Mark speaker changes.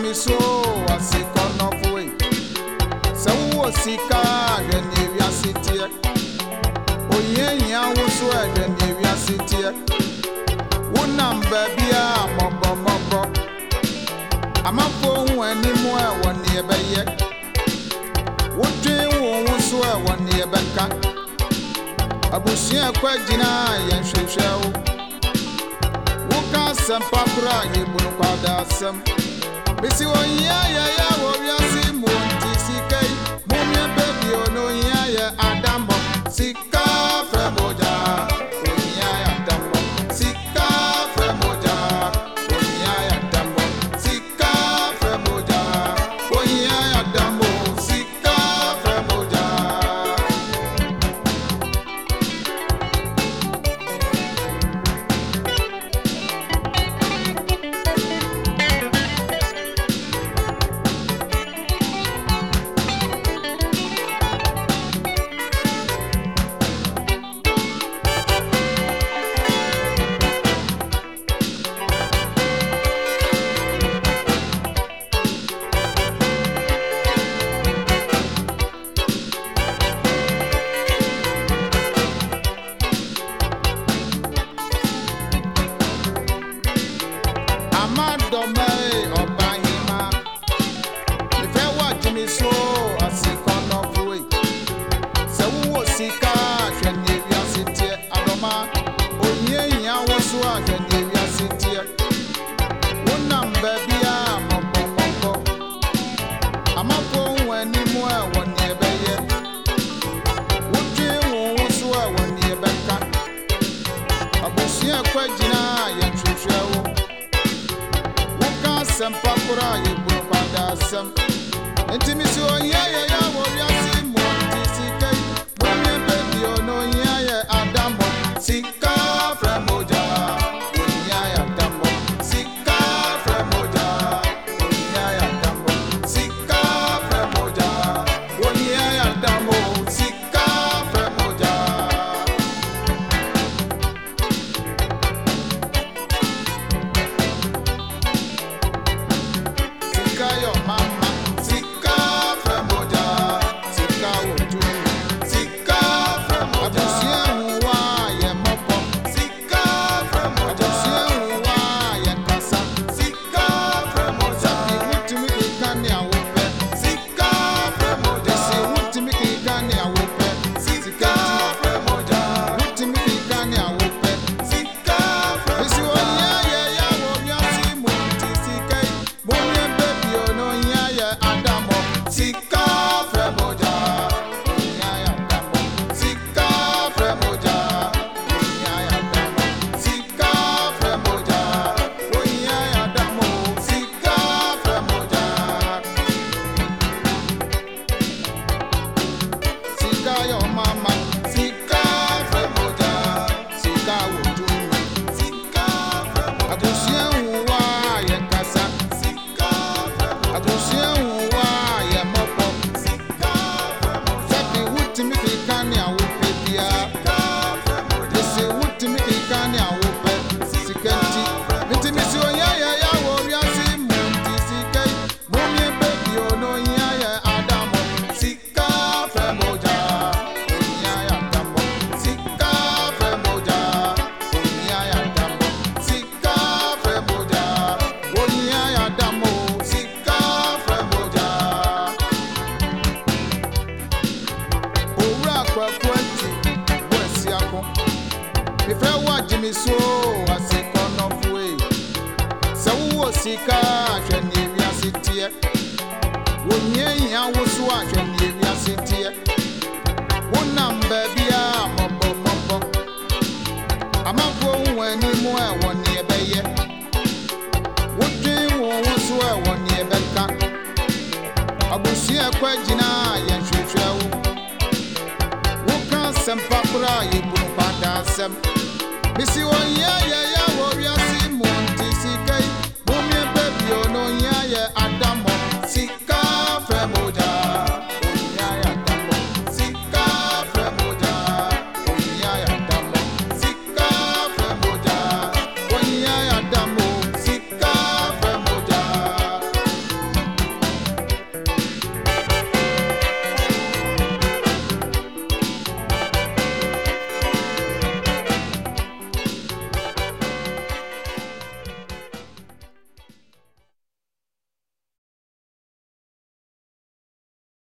Speaker 1: Jimmy so was sick on of way. So was sick and Navia City. Oh, yeah, was sweat and Navia City. One number be a mob. I'm up for anymore 1 year by yet. What dream won't swear 1 year back. Abusia Quagina and Shell. Some papra, you will call some. Missy, oh, yeah, oh, yes, Monty, CK, Mumia, baby, oh, no, yeah, Adamo, Sika, Framoja, oh, yeah, Adamo, Sika, Framoja, oh, yeah, Adamo, Sika, Framoja, oh, yeah, Adamo, Sika, Framoja. Some papura, you will find some intimacy. Oh, yeah, what you see, Monty, CK, women, baby, oh, no, yeah, Adamo, Sika, Framoja, oh, yeah, Adamo, Sika, Framoja, oh, yeah, Adamo, Sika, Framoja, oh, yeah, Adamo, Sika, Framoja. Your mama, Sika Framoja, Sika Woju, Sika Framoja, Abusia Mopo, Sika Framoja, Abusia Kasa, Sika Framoja, Ultimate Kanya Wope, Sika Framoja, Ultimate Kanya Wope, Sika Framoja, Ultimate Kanya Wope, Sika Framoja, Sika Framoja, yeah, Adamo, Sika Framoja, yeah, Adamo, Sika Framoja, oh, yeah, Adamo, Sika Framoja. Sika your mama, Sika Framoja, Sika Woju, Sika Framoja, Abusia Uwa, Yakasa, Sika Framoja, Abusia Jimmy so I say con of way. So was Sika and Navia City. One year I was watching Navia City. One number be a mob. I'm up for anymore 1 year by year. What dream was swear 1 year back. Abusia Quagina and Shell. What can some papura you will find some? Missy, oh, yeah.